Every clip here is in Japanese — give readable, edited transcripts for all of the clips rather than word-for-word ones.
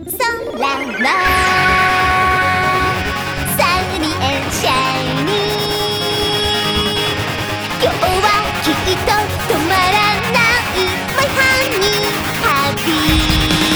空のサニーエンシャイニー、今日はきっと止まらないMy honey happy。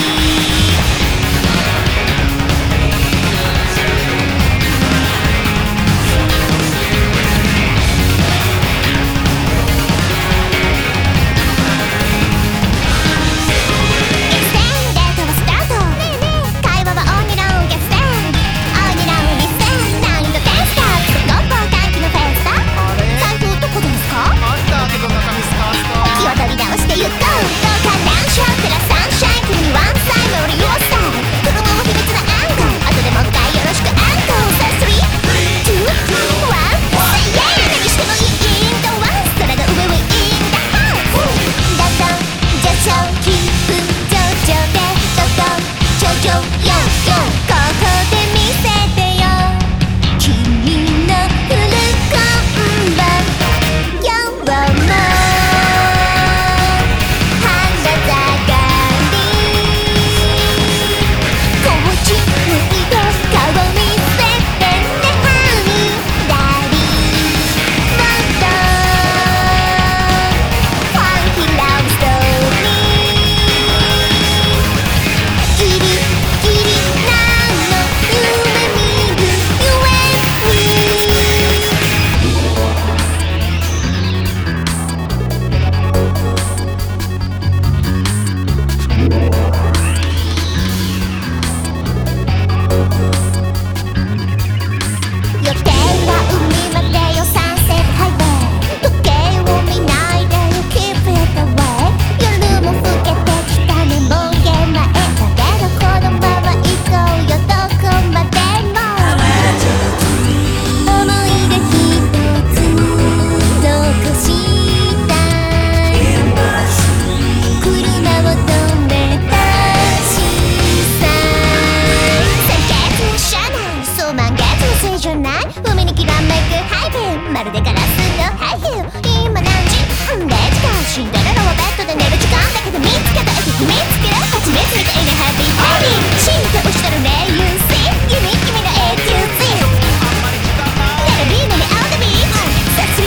まるでガラスのハイヒール、今何時？0時か。シンデレラはベッドで寝る時間だけど見つけた駅見つける蜂蜜みたいなハッピーハッピー、進化をしたらね You see君の A to Z テレビのね On the beach さあ 3, 2, 1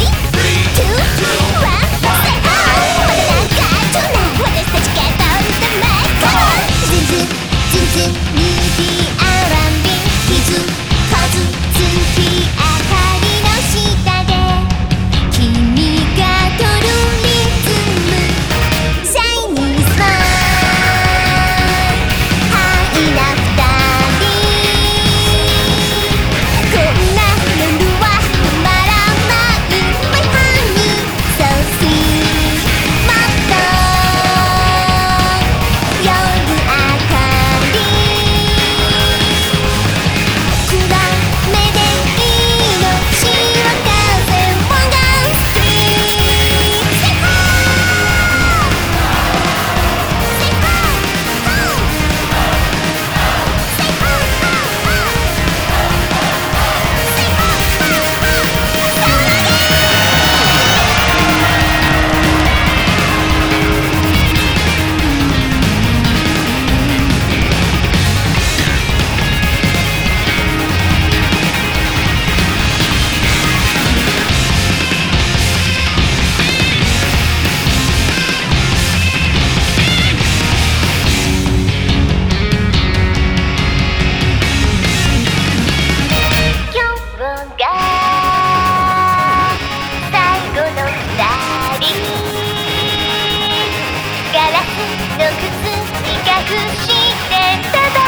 Say oh まだ何回とない私たち Get on the mic Come on ズンズンズンズンミディアランビン傷数月明かりの下で君が取るリズムシャイニースマイルハイな二人こんな夜は止まらない My honey so sweet もっと夜明かり暗めでいいの潮風もがストリート Say ho! Say ho! Ho! Say ho! Ho! Ho! Say ho! Sorry! 今日が最後の二人ガラスの靴に隠してただ